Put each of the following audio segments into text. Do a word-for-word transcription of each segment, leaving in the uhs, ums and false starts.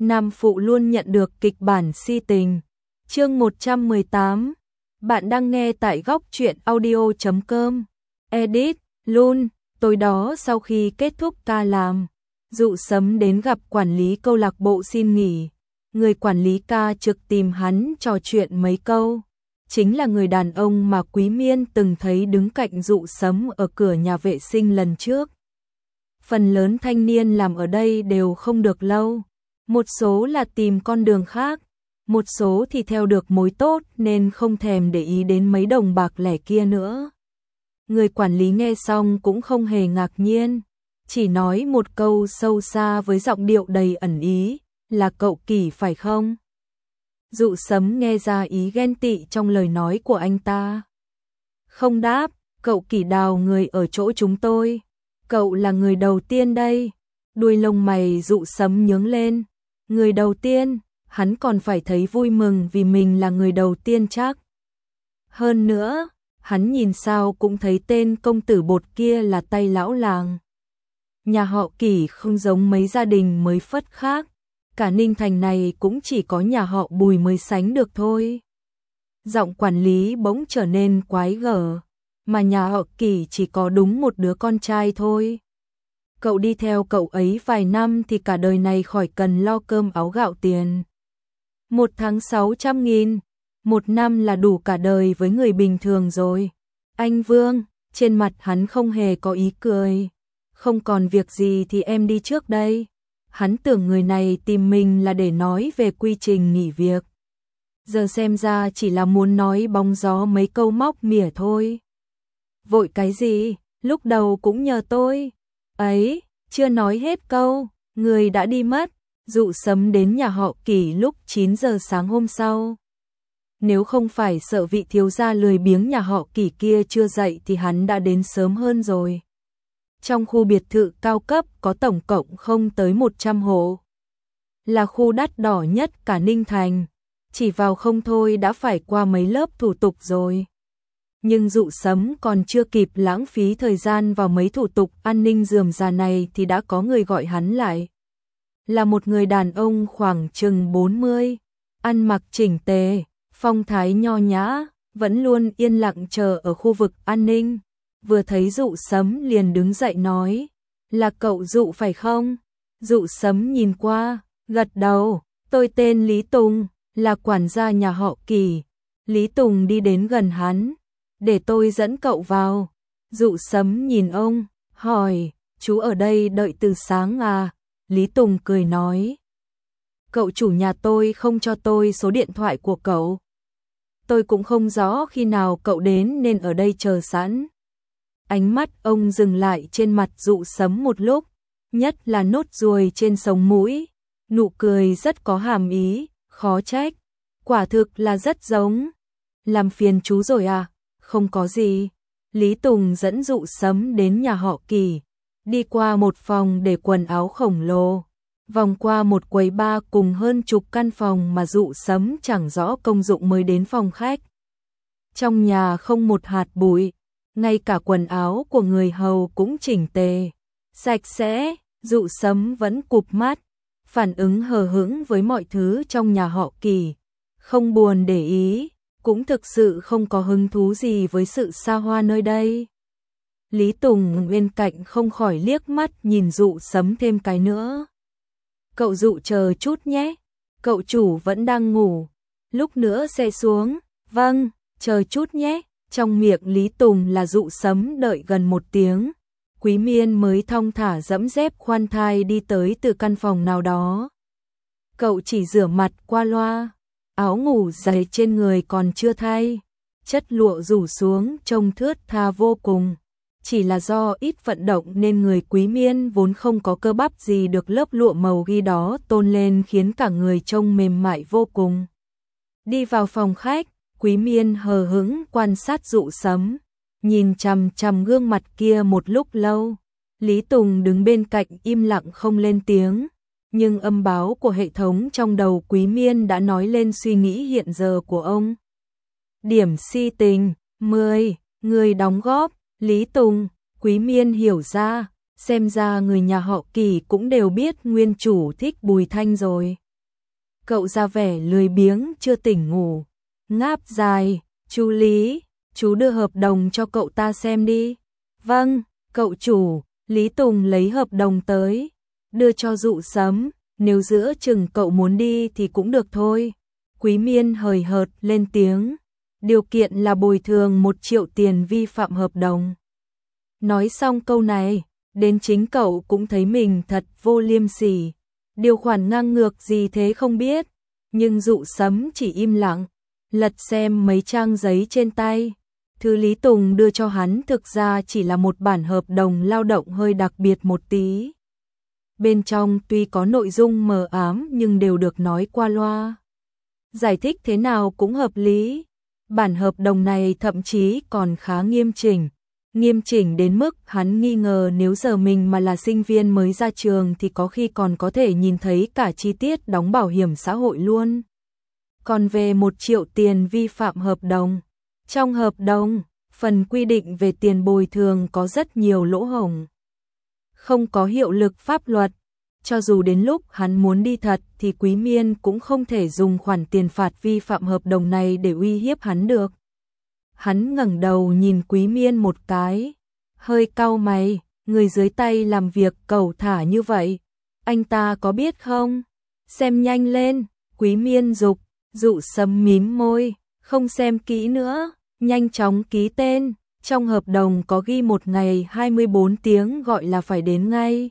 Nam phụ luôn nhận được kịch bản si tình. Chương một trăm mười tám. Bạn đang nghe tại góc truyện audio chấm com. Edit, Luôn, tối đó sau khi kết thúc ca làm, Dụ Sấm đến gặp quản lý câu lạc bộ xin nghỉ. Người quản lý ca trực tìm hắn trò chuyện mấy câu. Chính là người đàn ông mà Quý Miên từng thấy đứng cạnh Dụ Sấm ở cửa nhà vệ sinh lần trước. Phần lớn thanh niên làm ở đây đều không được lâu. Một số là tìm con đường khác, một số thì theo được mối tốt nên không thèm để ý đến mấy đồng bạc lẻ kia nữa. Người quản lý nghe xong cũng không hề ngạc nhiên, chỉ nói một câu sâu xa với giọng điệu đầy ẩn ý, là cậu Kỳ phải không? Dụ Sấm nghe ra ý ghen tị trong lời nói của anh ta. Không đáp, cậu Kỳ đào người ở chỗ chúng tôi. Cậu là người đầu tiên đây. Đuôi lông mày Dụ Sấm nhướng lên. Người đầu tiên, hắn còn phải thấy vui mừng vì mình là người đầu tiên chắc. Hơn nữa, hắn nhìn sao cũng thấy tên công tử bột kia là tay lão làng. Nhà họ Kỳ không giống mấy gia đình mới phất khác. Cả Ninh Thành này cũng chỉ có nhà họ Bùi mới sánh được thôi. Giọng quản lý bỗng trở nên quái gở. Mà nhà họ Kỳ chỉ có đúng một đứa con trai thôi. Cậu đi theo cậu ấy vài năm thì cả đời này khỏi cần lo cơm áo gạo tiền. Một tháng sáu trăm nghìn, một năm là đủ cả đời với người bình thường rồi. Anh Vương, trên mặt hắn không hề có ý cười. Không còn việc gì thì em đi trước đây. Hắn tưởng người này tìm mình là để nói về quy trình nghỉ việc. Giờ xem ra chỉ là muốn nói bóng gió mấy câu móc mỉa thôi. Vội cái gì, lúc đầu cũng nhờ tôi. Ấy, chưa nói hết câu, người đã đi mất. Dụ Sấm đến nhà họ Kỳ lúc chín giờ sáng hôm sau. Nếu không phải sợ vị thiếu gia lười biếng nhà họ Kỳ kia chưa dậy thì hắn đã đến sớm hơn rồi. Trong khu biệt thự cao cấp có tổng cộng không tới một trăm hộ. Là khu đắt đỏ nhất cả Ninh Thành. Chỉ vào không thôi đã phải qua mấy lớp thủ tục rồi. Nhưng Dụ Sấm còn chưa kịp lãng phí thời gian vào mấy thủ tục an ninh rườm rà này thì đã có người gọi hắn lại. Là một người đàn ông khoảng chừng bốn mươi, ăn mặc chỉnh tề, phong thái nho nhã, vẫn luôn yên lặng chờ ở khu vực an ninh. Vừa thấy Dụ Sấm liền đứng dậy nói, là cậu Dụ phải không? Dụ Sấm nhìn qua, gật đầu, tôi tên Lý Tùng, là quản gia nhà họ Kỳ. Lý Tùng đi đến gần hắn, để tôi dẫn cậu vào. Dụ Sấm nhìn ông, hỏi, chú ở đây đợi từ sáng à? Lý Tùng cười nói, cậu chủ nhà tôi không cho tôi số điện thoại của cậu. Tôi cũng không rõ khi nào cậu đến nên ở đây chờ sẵn. Ánh mắt ông dừng lại trên mặt Dụ Sấm một lúc, nhất là nốt ruồi trên sống mũi. Nụ cười rất có hàm ý, khó trách. Quả thực là rất giống. Làm phiền chú rồi à? Không có gì. Lý Tùng dẫn Dụ Sấm đến nhà họ Kỳ. Đi qua một phòng để quần áo khổng lồ. Vòng qua một quầy bar cùng hơn chục căn phòng mà Dụ Sấm chẳng rõ công dụng mới đến phòng khách. Trong nhà không một hạt bụi. Ngay cả quần áo của người hầu cũng chỉnh tề, sạch sẽ. Dụ Sấm vẫn cụp mắt, phản ứng hờ hững với mọi thứ trong nhà họ Kỳ, không buồn để ý, cũng thực sự không có hứng thú gì với sự xa hoa nơi đây. Lý Tùng bên cạnh không khỏi liếc mắt nhìn Dụ Sấm thêm cái nữa. Cậu Dụ chờ chút nhé, cậu chủ vẫn đang ngủ, lúc nữa sẽ xuống. Vâng, chờ chút nhé. Trong miệng Lý Tùng là Dụ Sấm đợi gần một tiếng. Quý Miên mới thong thả dẫm dép khoan thai đi tới từ căn phòng nào đó. Cậu chỉ rửa mặt qua loa, áo ngủ dày trên người còn chưa thay, chất lụa rủ xuống trông thướt tha vô cùng. Chỉ là do ít vận động nên người Quý Miên vốn không có cơ bắp gì được lớp lụa màu ghi đó tôn lên khiến cả người trông mềm mại vô cùng. Đi vào phòng khách, Quý Miên hờ hững quan sát Dụ Sấm, nhìn chằm chằm gương mặt kia một lúc lâu. Lý Tùng đứng bên cạnh im lặng không lên tiếng, nhưng âm báo của hệ thống trong đầu Quý Miên đã nói lên suy nghĩ hiện giờ của ông. Điểm si tình, mười, người đóng góp, Lý Tùng. Quý Miên hiểu ra, xem ra người nhà họ Kỳ cũng đều biết nguyên chủ thích Bùi Thanh rồi. Cậu ra vẻ lười biếng chưa tỉnh ngủ. Ngáp dài, chú Lý, chú đưa hợp đồng cho cậu ta xem đi. Vâng, cậu chủ. Lý Tùng lấy hợp đồng tới, đưa cho Dụ Sấm, nếu giữa chừng cậu muốn đi thì cũng được thôi. Quý Miên hời hợt lên tiếng, điều kiện là bồi thường một triệu tiền vi phạm hợp đồng. Nói xong câu này, đến chính cậu cũng thấy mình thật vô liêm sỉ. Điều khoản ngang ngược gì thế không biết, nhưng Dụ Sấm chỉ im lặng, lật xem mấy trang giấy trên tay. Thứ Lý Tùng đưa cho hắn thực ra chỉ là một bản hợp đồng lao động hơi đặc biệt một tí. Bên trong tuy có nội dung mờ ám nhưng đều được nói qua loa. Giải thích thế nào cũng hợp lý. Bản hợp đồng này thậm chí còn khá nghiêm chỉnh. Nghiêm chỉnh đến mức hắn nghi ngờ nếu giờ mình mà là sinh viên mới ra trường thì có khi còn có thể nhìn thấy cả chi tiết đóng bảo hiểm xã hội luôn. Còn về một triệu tiền vi phạm hợp đồng, trong hợp đồng, phần quy định về tiền bồi thường có rất nhiều lỗ hổng. Không có hiệu lực pháp luật, cho dù đến lúc hắn muốn đi thật thì Quý Miên cũng không thể dùng khoản tiền phạt vi phạm hợp đồng này để uy hiếp hắn được. Hắn ngẩng đầu nhìn Quý Miên một cái, hơi cau mày, người dưới tay làm việc cẩu thả như vậy, anh ta có biết không? Xem nhanh lên, Quý Miên giục. Dụ Sấm mím môi, không xem kỹ nữa, nhanh chóng ký tên, trong hợp đồng có ghi một ngày hai mươi bốn tiếng gọi là phải đến ngay.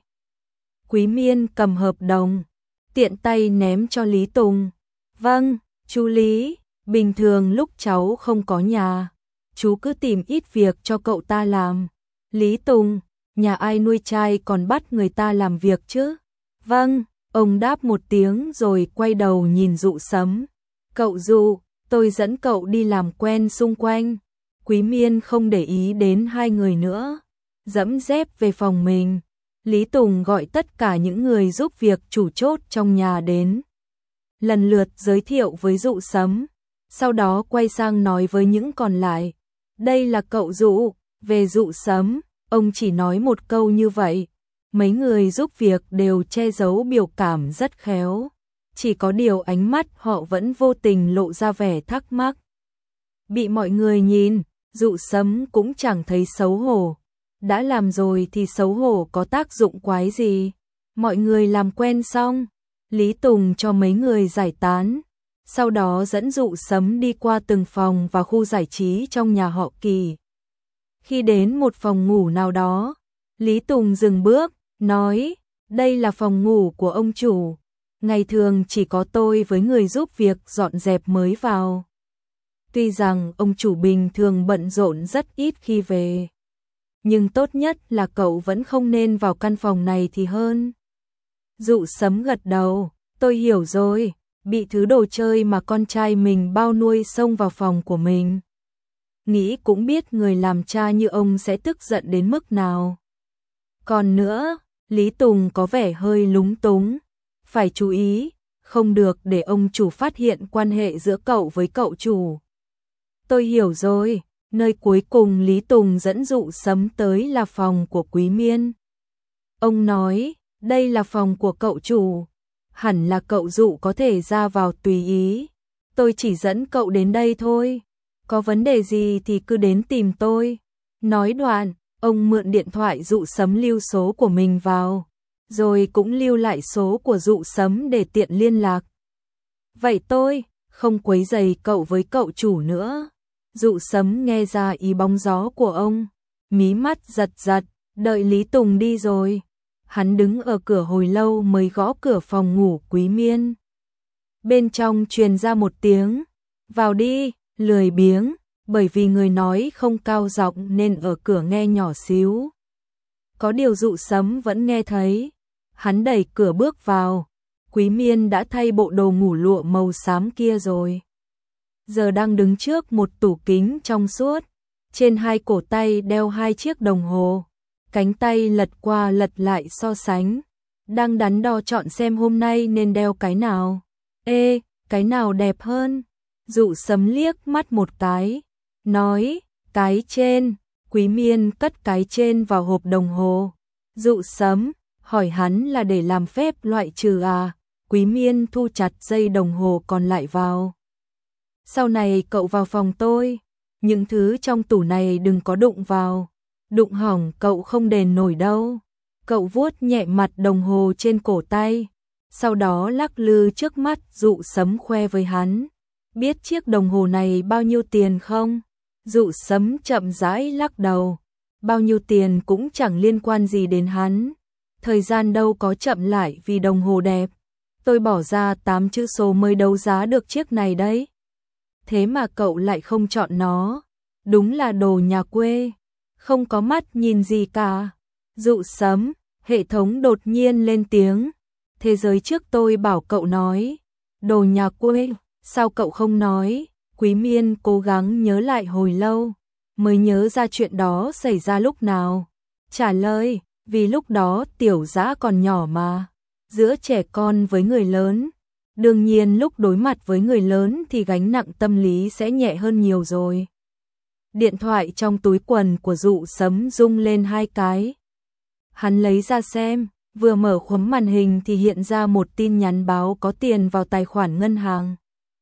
Quý Miên cầm hợp đồng, tiện tay ném cho Lý Tùng. Vâng, chú Lý, bình thường lúc cháu không có nhà, chú cứ tìm ít việc cho cậu ta làm. Lý Tùng, nhà ai nuôi trai còn bắt người ta làm việc chứ? Vâng, ông đáp một tiếng rồi quay đầu nhìn Dụ Sấm. Cậu Dụ, tôi dẫn cậu đi làm quen xung quanh. Quý Miên không để ý đến hai người nữa, dẫm dép về phòng mình. Lý Tùng gọi tất cả những người giúp việc chủ chốt trong nhà đến, lần lượt giới thiệu với Dụ Sấm, sau đó quay sang nói với những còn lại. Đây là cậu Dụ. Về Dụ Sấm, ông chỉ nói một câu như vậy. Mấy người giúp việc đều che giấu biểu cảm rất khéo. Chỉ có điều ánh mắt họ vẫn vô tình lộ ra vẻ thắc mắc. Bị mọi người nhìn, Dụ Sấm cũng chẳng thấy xấu hổ. Đã làm rồi thì xấu hổ có tác dụng quái gì. Mọi người làm quen xong, Lý Tùng cho mấy người giải tán. Sau đó dẫn Dụ Sấm đi qua từng phòng và khu giải trí trong nhà họ Kỳ. Khi đến một phòng ngủ nào đó, Lý Tùng dừng bước, nói, đây là phòng ngủ của ông chủ. Ngày thường chỉ có tôi với người giúp việc dọn dẹp mới vào. Tuy rằng ông chủ bình thường bận rộn rất ít khi về, nhưng tốt nhất là cậu vẫn không nên vào căn phòng này thì hơn. Dụ Sấm gật đầu, tôi hiểu rồi, bị thứ đồ chơi mà con trai mình bao nuôi xông vào phòng của mình. Nghĩ cũng biết người làm cha như ông sẽ tức giận đến mức nào. Còn nữa, Lý Tùng có vẻ hơi lúng túng. Phải chú ý, không được để ông chủ phát hiện quan hệ giữa cậu với cậu chủ. Tôi hiểu rồi, nơi cuối cùng Lý Tùng dẫn Dụ Sấm tới là phòng của Quý Miên. Ông nói, đây là phòng của cậu chủ, hẳn là cậu Dụ có thể ra vào tùy ý. Tôi chỉ dẫn cậu đến đây thôi, có vấn đề gì thì cứ đến tìm tôi. Nói đoạn, ông mượn điện thoại Dụ Sấm lưu số của mình vào, rồi cũng lưu lại số của Dụ Sấm để tiện liên lạc. Vậy tôi không quấy rầy cậu với cậu chủ nữa. Dụ Sấm nghe ra ý bóng gió của ông, mí mắt giật giật, đợi Lý Tùng đi rồi. Hắn đứng ở cửa hồi lâu mới gõ cửa phòng ngủ Quý Miên. Bên trong truyền ra một tiếng, vào đi, lười biếng, bởi vì người nói không cao giọng nên ở cửa nghe nhỏ xíu. Có điều Dụ Sấm vẫn nghe thấy. Hắn đẩy cửa bước vào, Quý Miên đã thay bộ đồ ngủ lụa màu xám kia rồi. Giờ đang đứng trước một tủ kính trong suốt, trên hai cổ tay đeo hai chiếc đồng hồ, cánh tay lật qua lật lại so sánh, đang đắn đo chọn xem hôm nay nên đeo cái nào. Ê, cái nào đẹp hơn? Dụ Sấm liếc mắt một cái, nói, cái trên. Quý Miên cất cái trên vào hộp đồng hồ. Dụ Sấm hỏi hắn là để làm phép loại trừ à? Quý Miên thu chặt dây đồng hồ còn lại vào. Sau này cậu vào phòng tôi, những thứ trong tủ này đừng có đụng vào, đụng hỏng cậu không đền nổi đâu. Cậu vuốt nhẹ mặt đồng hồ trên cổ tay, sau đó lắc lư trước mắt Dụ Sấm khoe với hắn. Biết chiếc đồng hồ này bao nhiêu tiền không? Dụ Sấm chậm rãi lắc đầu. Bao nhiêu tiền cũng chẳng liên quan gì đến hắn. Thời gian đâu có chậm lại vì đồng hồ đẹp. Tôi bỏ ra tám chữ số mới đấu giá được chiếc này đấy. Thế mà cậu lại không chọn nó. Đúng là đồ nhà quê. Không có mắt nhìn gì cả. Dụ Sấm, hệ thống đột nhiên lên tiếng. Thế giới trước tôi bảo cậu nói. Đồ nhà quê, sao cậu không nói? Quý Miên cố gắng nhớ lại hồi lâu, mới nhớ ra chuyện đó xảy ra lúc nào. Trả lời, vì lúc đó Tiểu Dã còn nhỏ mà. Giữa trẻ con với người lớn, đương nhiên lúc đối mặt với người lớn thì gánh nặng tâm lý sẽ nhẹ hơn nhiều rồi. Điện thoại trong túi quần của Dụ Sấm rung lên hai cái. Hắn lấy ra xem, vừa mở khuấm màn hình thì hiện ra một tin nhắn báo có tiền vào tài khoản ngân hàng.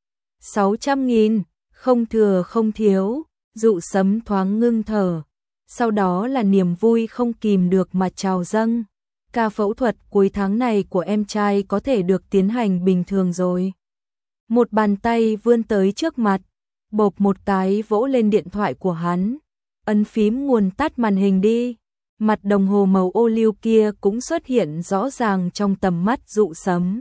sáu trăm nghìn, không thừa không thiếu. Dụ Sấm thoáng ngưng thở, sau đó là niềm vui không kìm được mà trào dâng. Ca phẫu thuật cuối tháng này của em trai có thể được tiến hành bình thường rồi. Một bàn tay vươn tới trước mặt, bộp một cái vỗ lên điện thoại của hắn. Ấn phím nguồn tắt màn hình đi. Mặt đồng hồ màu ô liu kia cũng xuất hiện rõ ràng trong tầm mắt Dụ Sấm.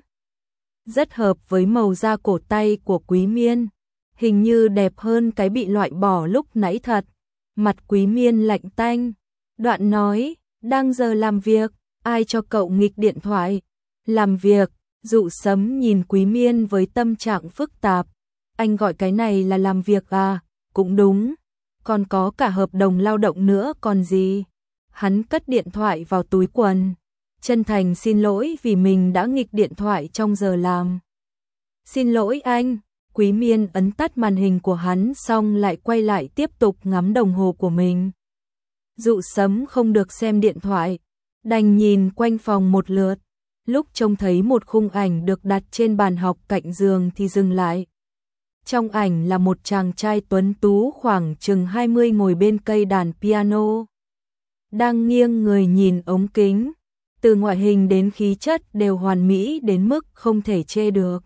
Rất hợp với màu da cổ tay của Quý Miên. Hình như đẹp hơn cái bị loại bỏ lúc nãy thật. Mặt Quý Miên lạnh tanh. Đoạn nói, đang giờ làm việc, ai cho cậu nghịch điện thoại? Làm việc. Dụ Sấm nhìn Quý Miên với tâm trạng phức tạp. Anh gọi cái này là làm việc à? Cũng đúng. Còn có cả hợp đồng lao động nữa còn gì? Hắn cất điện thoại vào túi quần. Chân thành xin lỗi vì mình đã nghịch điện thoại trong giờ làm. Xin lỗi anh. Quý Miên ấn tắt màn hình của hắn xong lại quay lại tiếp tục ngắm đồng hồ của mình. Dụ Sấm không được xem điện thoại, đành nhìn quanh phòng một lượt. Lúc trông thấy một khung ảnh được đặt trên bàn học cạnh giường thì dừng lại. Trong ảnh là một chàng trai tuấn tú khoảng chừng hai mươi ngồi bên cây đàn piano. Đang nghiêng người nhìn ống kính. Từ ngoại hình đến khí chất đều hoàn mỹ đến mức không thể chê được.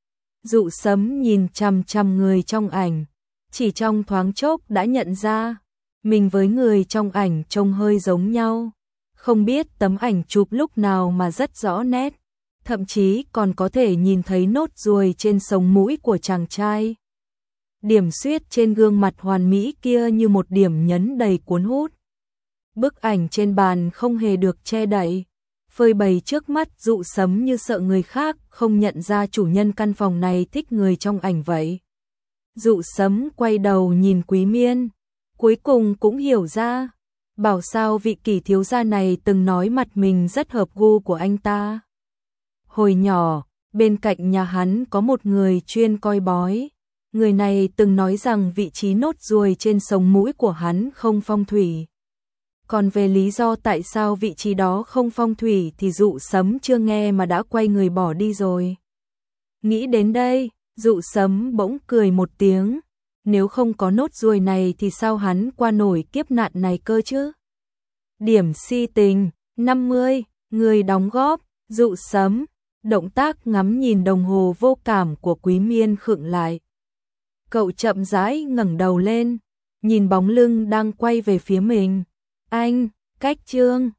Dụ Sấm nhìn chằm chằm người trong ảnh, chỉ trong thoáng chốc đã nhận ra, mình với người trong ảnh trông hơi giống nhau. Không biết tấm ảnh chụp lúc nào mà rất rõ nét, thậm chí còn có thể nhìn thấy nốt ruồi trên sống mũi của chàng trai. Điểm xuyết trên gương mặt hoàn mỹ kia như một điểm nhấn đầy cuốn hút. Bức ảnh trên bàn không hề được che đậy, phơi bày trước mắt Dụ Sấm như sợ người khác không nhận ra chủ nhân căn phòng này thích người trong ảnh vậy. Dụ Sấm quay đầu nhìn Quý Miên, cuối cùng cũng hiểu ra, bảo sao vị Kỷ thiếu gia này từng nói mặt mình rất hợp gu của anh ta. Hồi nhỏ, bên cạnh nhà hắn có một người chuyên coi bói, người này từng nói rằng vị trí nốt ruồi trên sống mũi của hắn không phong thủy. Còn về lý do tại sao vị trí đó không phong thủy thì Dụ Sấm chưa nghe mà đã quay người bỏ đi rồi. Nghĩ đến đây, Dụ Sấm bỗng cười một tiếng. Nếu không có nốt ruồi này thì sao hắn qua nổi kiếp nạn này cơ chứ? Điểm si tình, năm mươi, người đóng góp, Dụ Sấm. Động tác ngắm nhìn đồng hồ vô cảm của Quý Miên khựng lại. Cậu chậm rãi ngẩng đầu lên, nhìn bóng lưng đang quay về phía mình. Anh, cách Trương.